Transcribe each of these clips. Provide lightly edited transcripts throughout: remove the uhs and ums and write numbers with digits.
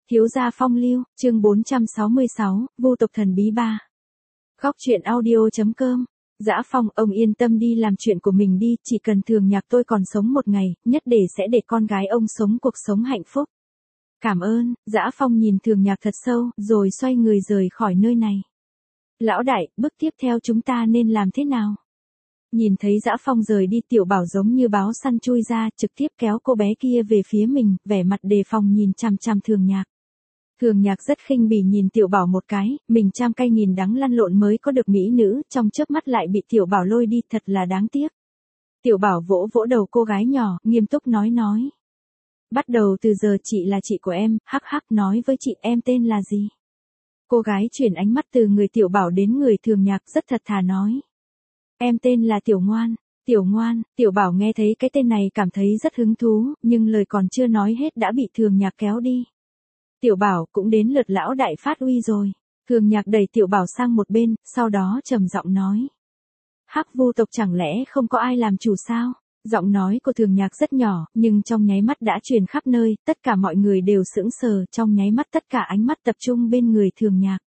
Thiếu gia phong lưu, chương 466, Vu tộc thần bí 3. Góc truyện audio.com. Dã Phong, ông yên tâm đi làm chuyện của mình đi, chỉ cần Thường Nhạc tôi còn sống một ngày, nhất để sẽ để con gái ông sống cuộc sống hạnh phúc. Cảm ơn. Dã Phong nhìn Thường Nhạc thật sâu, rồi xoay người rời khỏi nơi này. Lão đại, bước tiếp theo chúng ta nên làm thế nào? Nhìn thấy Dã Phong rời đi, Tiểu Bảo giống như báo săn chui ra, trực tiếp kéo cô bé kia về phía mình, vẻ mặt đề phòng nhìn chằm chằm Thường Nhạc. Thường Nhạc rất khinh bỉ nhìn Tiểu Bảo một cái, mình trăm cay nghìn đắng lăn lộn mới có được mỹ nữ, trong chớp mắt lại bị Tiểu Bảo lôi đi, thật là đáng tiếc. Tiểu Bảo vỗ vỗ đầu cô gái nhỏ, nghiêm túc nói. Bắt đầu từ giờ chị là chị của em, hắc hắc, nói với chị em tên là gì? Cô gái chuyển ánh mắt từ người Tiểu Bảo đến người Thường Nhạc, rất thật thà nói. Em tên là Tiểu Ngoan. Tiểu Ngoan. Tiểu Bảo nghe thấy cái tên này cảm thấy rất hứng thú, nhưng lời còn chưa nói hết đã bị Thường Nhạc kéo đi. Tiểu Bảo, cũng đến lượt lão đại phát uy rồi. Thường Nhạc đẩy Tiểu Bảo sang một bên, sau đó trầm giọng nói. Hắc Vu tộc chẳng lẽ không có ai làm chủ sao? Giọng nói của Thường Nhạc rất nhỏ, nhưng trong nháy mắt đã truyền khắp nơi, tất cả mọi người đều sững sờ, trong nháy mắt tất cả ánh mắt tập trung bên người Thường Nhạc.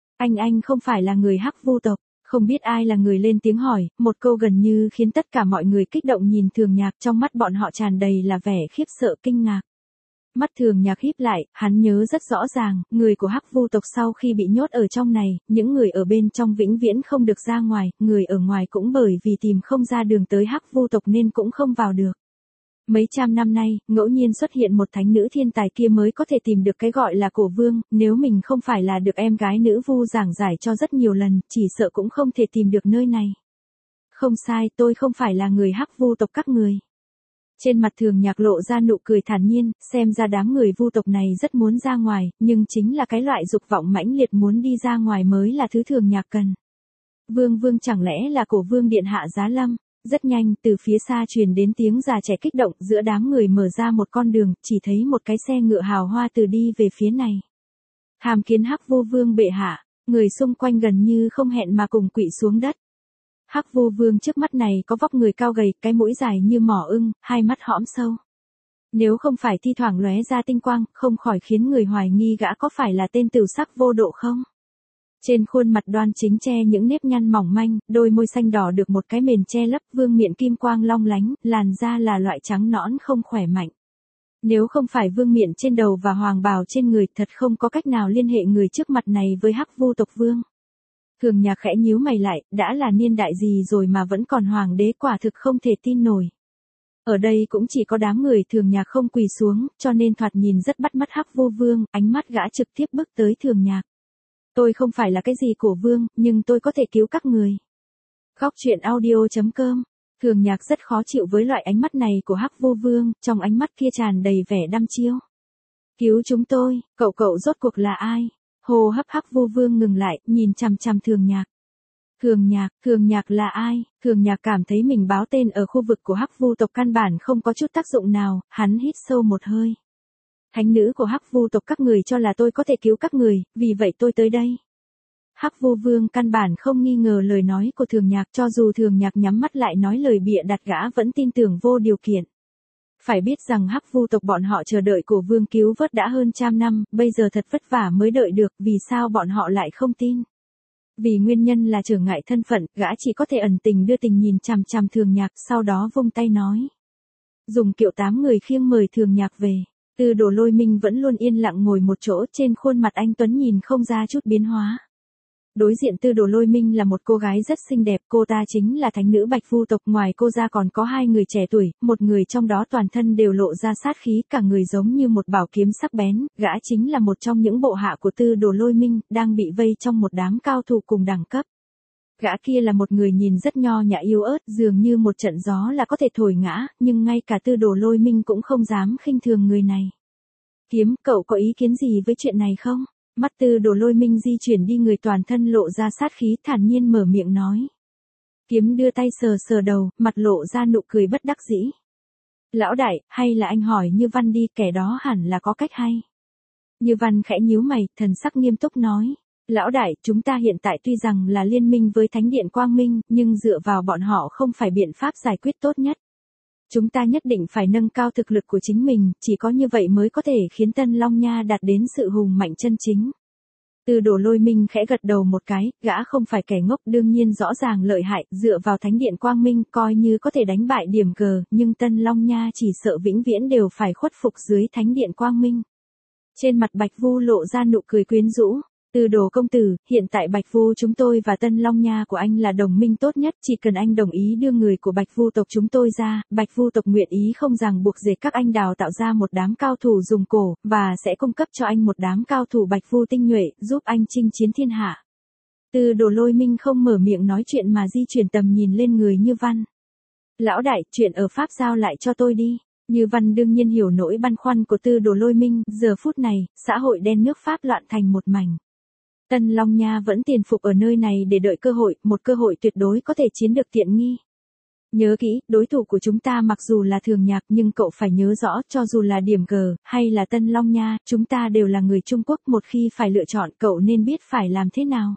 Anh không phải là người Hắc Vu tộc. Không biết ai là người lên tiếng hỏi, một câu gần như khiến tất cả mọi người kích động nhìn Thường Nhạc, trong mắt bọn họ tràn đầy là vẻ khiếp sợ kinh ngạc. Mắt Thường Nhạc híp lại, hắn nhớ rất rõ ràng, người của Hắc Vu tộc sau khi bị nhốt ở trong này, những người ở bên trong vĩnh viễn không được ra ngoài, người ở ngoài cũng bởi vì tìm không ra đường tới Hắc Vu tộc nên cũng không vào được. Mấy trăm năm nay, ngẫu nhiên xuất hiện một thánh nữ thiên tài kia mới có thể tìm được cái gọi là cổ vương, nếu mình không phải là được em gái nữ Vu giảng giải cho rất nhiều lần, chỉ sợ cũng không thể tìm được nơi này. Không sai, tôi không phải là người Hắc Vu tộc các người. Trên mặt Thường Nhạc lộ ra nụ cười thản nhiên, xem ra đám người Vu tộc này rất muốn ra ngoài, nhưng chính là cái loại dục vọng mãnh liệt muốn đi ra ngoài mới là thứ Thường Nhạc cần. Vương chẳng lẽ là cổ vương điện hạ Giá Lâm? Rất nhanh, từ phía xa truyền đến tiếng già trẻ kích động, giữa đám người mở ra một con đường, chỉ thấy một cái xe ngựa hào hoa từ đi về phía này. Tham kiến Hắc Vu vương bệ hạ, người xung quanh gần như không hẹn mà cùng quỵ xuống đất. Hắc Vu vương trước mắt này có vóc người cao gầy, cái mũi dài như mỏ ưng, hai mắt hõm sâu. Nếu không phải thi thoảng lóe ra tinh quang, không khỏi khiến người hoài nghi gã có phải là tên tửu sắc vô độ không? Trên khuôn mặt đoan chính che những nếp nhăn mỏng manh, đôi môi xanh đỏ được một cái mền che lấp, vương miện kim quang long lánh, làn da là loại trắng nõn không khỏe mạnh. Nếu không phải vương miện trên đầu và hoàng bào trên người, thật không có cách nào liên hệ người trước mặt này với Hắc Vu tộc vương. Thường Nhạc khẽ nhíu mày lại, đã là niên đại gì rồi mà vẫn còn hoàng đế, quả thực không thể tin nổi. Ở đây cũng chỉ có đám người Thường Nhạc không quỳ xuống, cho nên thoạt nhìn rất bắt mắt Hắc Vu vương, ánh mắt gã trực tiếp bước tới Thường Nhạc. Tôi không phải là cái gì cổ vương, nhưng tôi có thể cứu các người. Góc truyện audio.com. Thường Nhạc rất khó chịu với loại ánh mắt này của Hắc Vu vương, trong ánh mắt kia tràn đầy vẻ đăm chiêu. Cứu chúng tôi, cậu rốt cuộc là ai? Hô hấp Hắc Vu vương ngừng lại, nhìn chằm chằm Thường Nhạc. Thường Nhạc là ai? Thường Nhạc cảm thấy mình báo tên ở khu vực của Hắc Vu tộc căn bản không có chút tác dụng nào, hắn hít sâu một hơi. Thánh nữ của Hắc Vu tộc các người cho là tôi có thể cứu các người, vì vậy tôi tới đây. Hắc Vu vương căn bản không nghi ngờ lời nói của Thường Nhạc, cho dù Thường Nhạc nhắm mắt lại nói lời bịa đặt gã vẫn tin tưởng vô điều kiện. Phải biết rằng Hắc Vu tộc bọn họ chờ đợi cổ vương cứu vớt đã hơn trăm năm, bây giờ thật vất vả mới đợi được, vì sao bọn họ lại không tin? Vì nguyên nhân là trở ngại thân phận, gã chỉ có thể ẩn tình đưa tình nhìn chằm chằm Thường Nhạc, sau đó vung tay nói. Dùng kiệu 8 người khiêng mời Thường Nhạc về. Tư Đồ Lôi Minh vẫn luôn yên lặng ngồi một chỗ, trên khuôn mặt anh tuấn nhìn không ra chút biến hóa. Đối diện Tư Đồ Lôi Minh là một cô gái rất xinh đẹp, cô ta chính là thánh nữ Bạch Vu tộc, ngoài cô ra còn có 2 người trẻ tuổi, một người trong đó toàn thân đều lộ ra sát khí, cả người giống như một bảo kiếm sắc bén, gã chính là một trong những bộ hạ của Tư Đồ Lôi Minh, đang bị vây trong một đám cao thủ cùng đẳng cấp. Gã kia là một người nhìn rất nho nhã yếu ớt, dường như một trận gió là có thể thổi ngã, nhưng ngay cả Tư Đồ Lôi Minh cũng không dám khinh thường người này. Kiếm, cậu có ý kiến gì với chuyện này không? Mắt Tư Đồ Lôi Minh di chuyển đi, người toàn thân lộ ra sát khí, thản nhiên mở miệng nói. Kiếm đưa tay sờ đầu, mặt lộ ra nụ cười bất đắc dĩ. Lão đại, hay là anh hỏi Như Văn đi, kẻ đó hẳn là có cách hay. Như Văn khẽ nhíu mày, thần sắc nghiêm túc nói. Lão đại, chúng ta hiện tại tuy rằng là liên minh với Thánh điện Quang Minh, nhưng dựa vào bọn họ không phải biện pháp giải quyết tốt nhất. Chúng ta nhất định phải nâng cao thực lực của chính mình, chỉ có như vậy mới có thể khiến Tân Long Nha đạt đến sự hùng mạnh chân chính. Tư Đồ Lôi Minh khẽ gật đầu một cái, gã không phải kẻ ngốc, đương nhiên rõ ràng lợi hại, dựa vào Thánh Điện Quang Minh coi như có thể đánh bại Điểm Cờ, nhưng Tân Long Nha chỉ sợ vĩnh viễn đều phải khuất phục dưới Thánh Điện Quang Minh. Trên mặt Bạch Vu lộ ra nụ cười quyến rũ. Tư Đồ công tử, hiện tại Bạch Vu chúng tôi và Tân Long Nha của anh là đồng minh tốt nhất, chỉ cần anh đồng ý đưa người của Bạch Vu tộc chúng tôi ra, Bạch Vu tộc nguyện ý không ràng buộc để các anh đào tạo ra một đám cao thủ dùng cổ, và sẽ cung cấp cho anh một đám cao thủ Bạch Vu tinh nhuệ, giúp anh chinh chiến thiên hạ. Tư Đồ Lôi Minh không mở miệng nói chuyện mà di chuyển tầm nhìn lên người Như Văn. Lão đại, chuyện ở Pháp giao lại cho tôi đi. Như Văn đương nhiên hiểu nỗi băn khoăn của Tư Đồ Lôi Minh, giờ phút này, xã hội đen nước Pháp loạn thành một mảnh. Tân Long Nha vẫn tiền phục ở nơi này để đợi cơ hội, một cơ hội tuyệt đối có thể chiếm được tiện nghi. Nhớ kỹ, đối thủ của chúng ta mặc dù là Thường Nhạc nhưng cậu phải nhớ rõ, cho dù là Điểm Cờ, hay là Tân Long Nha, chúng ta đều là người Trung Quốc, một khi phải lựa chọn cậu nên biết phải làm thế nào.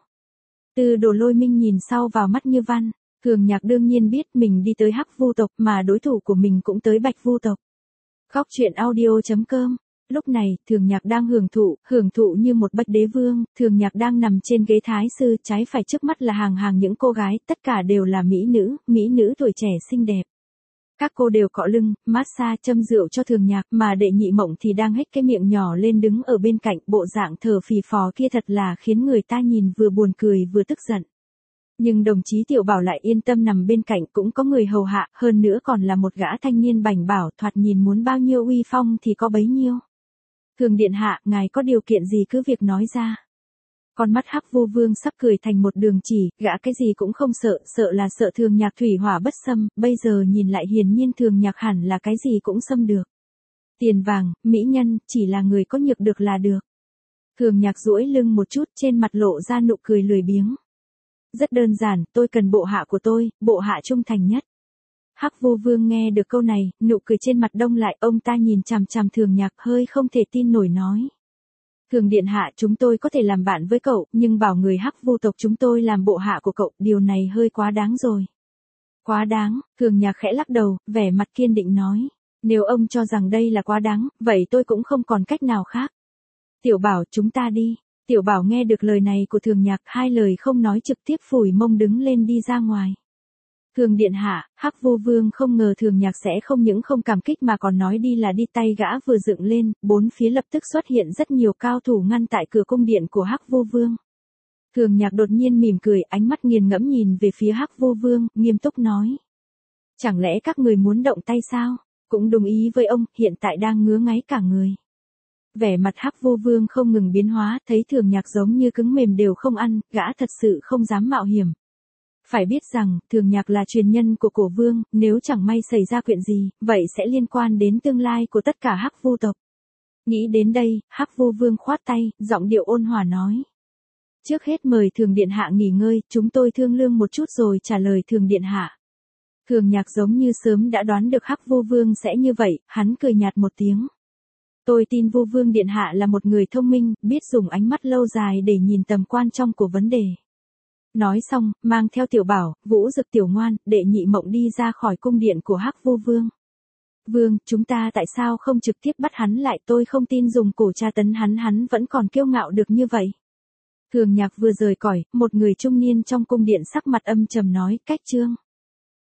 Tư Đồ Lôi Minh nhìn sau vào mắt Như Văn, Thường Nhạc đương nhiên biết mình đi tới Hắc Vu tộc mà đối thủ của mình cũng tới Bạch Vu tộc. Góc truyện audio.com. Lúc này, Thường Nhạc đang hưởng thụ như một bạch đế vương, Thường Nhạc đang nằm trên ghế thái sư, trái phải trước mắt là hàng hàng những cô gái, tất cả đều là mỹ nữ tuổi trẻ xinh đẹp. Các cô đều cọ lưng, massage, châm rượu cho Thường Nhạc, mà Đệ Nhị Mộng thì đang hếch cái miệng nhỏ lên đứng ở bên cạnh, bộ dạng thở phì phò kia thật là khiến người ta nhìn vừa buồn cười vừa tức giận. Nhưng đồng chí Tiểu Bảo lại yên tâm nằm bên cạnh, cũng có người hầu hạ, hơn nữa còn là một gã thanh niên bảnh bảo, thoạt nhìn muốn bao nhiêu uy phong thì có bấy nhiêu. Thường điện hạ, ngài có điều kiện gì cứ việc nói ra. Con mắt Hắc Vu Vương sắp cười thành một đường chỉ, gã cái gì cũng không sợ, sợ là sợ Thường Nhạc thủy hỏa bất xâm, bây giờ nhìn lại hiển nhiên Thường Nhạc hẳn là cái gì cũng xâm được. Tiền vàng, mỹ nhân, chỉ là người có nhược được là được. Thường Nhạc duỗi lưng một chút, trên mặt lộ ra nụ cười lười biếng. Rất đơn giản, tôi cần bộ hạ của tôi, bộ hạ trung thành nhất. Hắc Vu Vương nghe được câu này, nụ cười trên mặt đông lại, ông ta nhìn chằm chằm Thường Nhạc hơi không thể tin nổi nói. Thường điện hạ, chúng tôi có thể làm bạn với cậu, nhưng bảo người Hắc Vu tộc chúng tôi làm bộ hạ của cậu, điều này hơi quá đáng rồi. Quá đáng, Thường Nhạc khẽ lắc đầu, vẻ mặt kiên định nói. Nếu ông cho rằng đây là quá đáng, vậy tôi cũng không còn cách nào khác. Tiểu Bảo, chúng ta đi. Tiểu Bảo nghe được lời này của Thường Nhạc, hai lời không nói trực tiếp phủi mông đứng lên đi ra ngoài. Thường điện hạ, Hắc Vu Vương không ngờ Thường Nhạc sẽ không những không cảm kích mà còn nói đi là đi, tay gã vừa dựng lên, bốn phía lập tức xuất hiện rất nhiều cao thủ ngăn tại cửa cung điện của Hắc Vu Vương. Thường Nhạc đột nhiên mỉm cười, ánh mắt nghiền ngẫm nhìn về phía Hắc Vu Vương, nghiêm túc nói. Chẳng lẽ các người muốn động tay sao? Cũng đồng ý với ông, hiện tại đang ngứa ngáy cả người. Vẻ mặt Hắc Vu Vương không ngừng biến hóa, thấy Thường Nhạc giống như cứng mềm đều không ăn, gã thật sự không dám mạo hiểm. Phải biết rằng, Thường Nhạc là truyền nhân của Cổ Vương, nếu chẳng may xảy ra chuyện gì, vậy sẽ liên quan đến tương lai của tất cả Hắc Vu tộc. Nghĩ đến đây, Hắc Vu Vương khoát tay, giọng điệu ôn hòa nói. Trước hết mời Thường điện hạ nghỉ ngơi, chúng tôi thương lượng một chút rồi trả lời Thường điện hạ. Thường Nhạc giống như sớm đã đoán được Hắc Vu Vương sẽ như vậy, hắn cười nhạt một tiếng. Tôi tin Vu Vương điện hạ là một người thông minh, biết dùng ánh mắt lâu dài để nhìn tầm quan trọng của vấn đề. Nói xong, mang theo Tiểu Bảo, Vũ Dực Tiểu Ngoan, Đệ Nhị Mộng đi ra khỏi cung điện của Hắc Vu Vương. Vương, chúng ta tại sao không trực tiếp bắt hắn lại, tôi không tin dùng cổ tra tấn hắn vẫn còn kiêu ngạo được như vậy. Thường Nhạc vừa rời cõi, một người trung niên trong cung điện sắc mặt âm trầm nói, cách trương.